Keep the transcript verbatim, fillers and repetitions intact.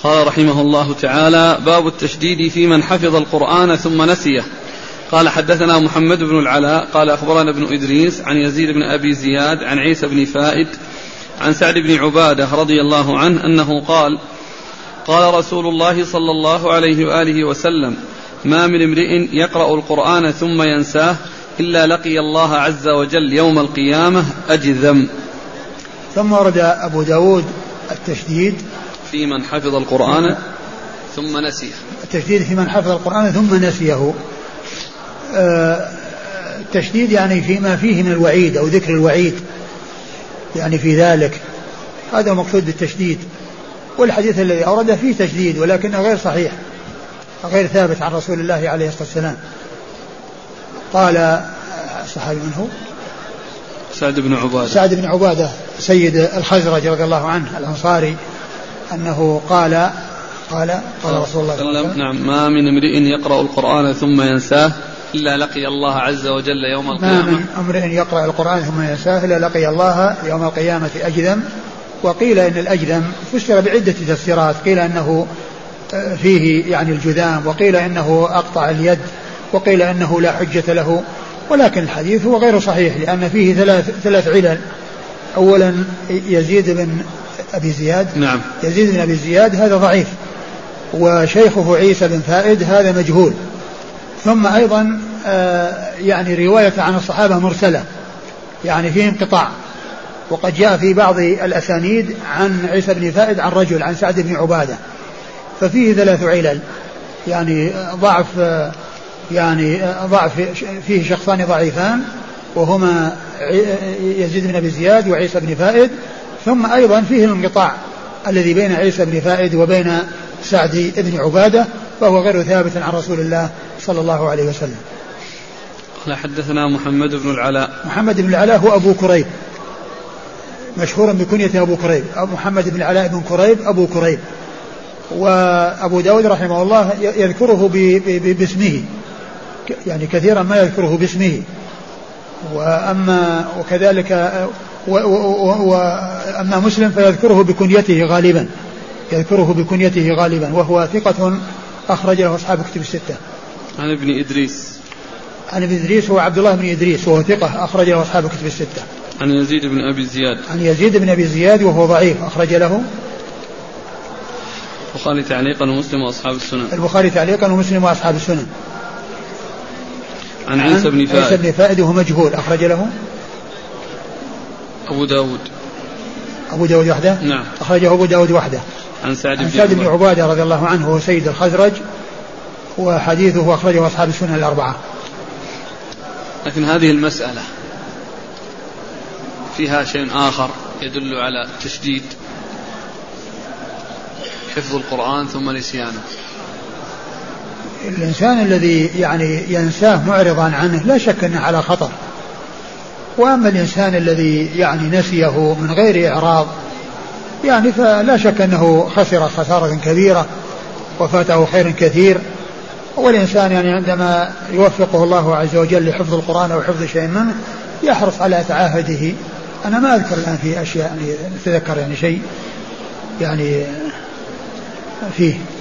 قال رحمه الله تعالى: باب التشديد في من حفظ القرآن ثم نسيه. قال: حدثنا محمد بن العلاء قال أخبرنا ابن إدريس عن يزيد بن أبي زياد عن عيسى بن فائد عن سعد بن عبادة رضي الله عنه أنه قال: قال رسول الله صلى الله عليه وآله وسلم: ما من امرئ يقرأ القرآن ثم ينساه إلا لقي الله عز وجل يوم القيامة أجذم. ثم ورد أبو داود التشديد في من حفظ القرآن ثم نسيه. التشديد في من حفظ القرآن ثم نسيه. التشديد يعني فيما فيه من الوعيد أو ذكر الوعيد، يعني في ذلك، هذا المقصود بالتشديد. والحديث الذي أورده فيه تشديد ولكنه غير صحيح، غير ثابت عن رسول الله عليه الصلاة والسلام. قال الصحابي من هو؟ سعد بن عبادة. سعد بن عبادة سيد الخزرج رضي الله عنه الأنصاري، أنه قال قال قال رسول الله صلى الله عليه وسلم: نعم، ما من امرئ يقرأ القرآن ثم ينساه إلا لقي الله عز وجل يوم القيامة. ما من امرئ يقرأ القرآن ثم ينساه إلا لقي الله يوم القيامة أجذم. وقيل إن الأجذم فسر بعدة تفسيرات، قيل أنه فيه يعني الجذام، وقيل إنه أقطع اليد، وقيل إنه لا حجة له. ولكن الحديث هو غير صحيح لأن فيه ثلاث, ثلاث علل. أولا يزيد بن أبي زياد. نعم. يزيد بن أبي زياد هذا ضعيف، وشيخه عيسى بن فائد هذا مجهول. ثم أيضا يعني رواية عن الصحابة مرسلة، يعني فيه انقطاع. وقد جاء في بعض الأسانيد عن عيسى بن فائد عن رجل عن سعد بن عبادة، ففيه ثلاث علل، يعني ضعف، يعني ضعف فيه شخصان ضعيفان وهما يزيد بن أبي زياد وعيسى بن فائد. ثم أيضا فيه الانقطاع الذي بين عيسى بن فائد وبين سعد بن عبادة، فهو غير ثابت عن رسول الله صلى الله عليه وسلم. قال: حدثنا محمد بن العلاء. محمد بن العلاء هو أبو كريب، مشهور بكنيته أبو كريب، محمد بن العلاء بن كريب أبو كريب. وأبو داود رحمه الله يذكره باسمه، يعني كثيرا ما يذكره باسمه. وأما وكذلك وأما مسلم فيذكره بكنيته غالبا، يذكره بكنيته غالبا، وهو ثقة أخرج له أصحاب كتب الستة. عن ابن إدريس. عن ابن إدريس هو عبد الله بن إدريس، وهو ثقة أخرج له أصحاب كتب الستة. عن يزيد بن أبي زياد. عن يزيد بن أبي زياد وهو ضعيف أخرج له البخاري تعليقا ومسلم وأصحاب السنن. البخاري تعليقا ومسلم وأصحاب السنن. عن عيسى بن فائد. عيسى بن فائد وهو مجهول أخرج له أبو داود. أبو داود وحده. نعم. أخرجه أبو داود وحده. عن سعد عن سعد بن عبادة رضي الله عنه وهو سيد الخزرج، وحديثه أخرجه أصحاب السنن الأربعة. لكن هذه المسألة فيها شيء آخر يدل على تشديد حفظ القرآن ثم نسيانه. الإنسان الذي يعني ينساه معرضا عنه لا شك أنه على خطر. وأما الإنسان الذي يعني نسيه من غير إعراض يعني فلا شك أنه خسر خسارة كبيرة وفاته خير كثير. والإنسان يعني عندما يوفقه الله عز وجل لحفظ القرآن أو حفظ شيء منه يحرص على تعاهده. أنا ما أذكر الآن في أشياء يعني أتذكر يعني شيء يعني فيه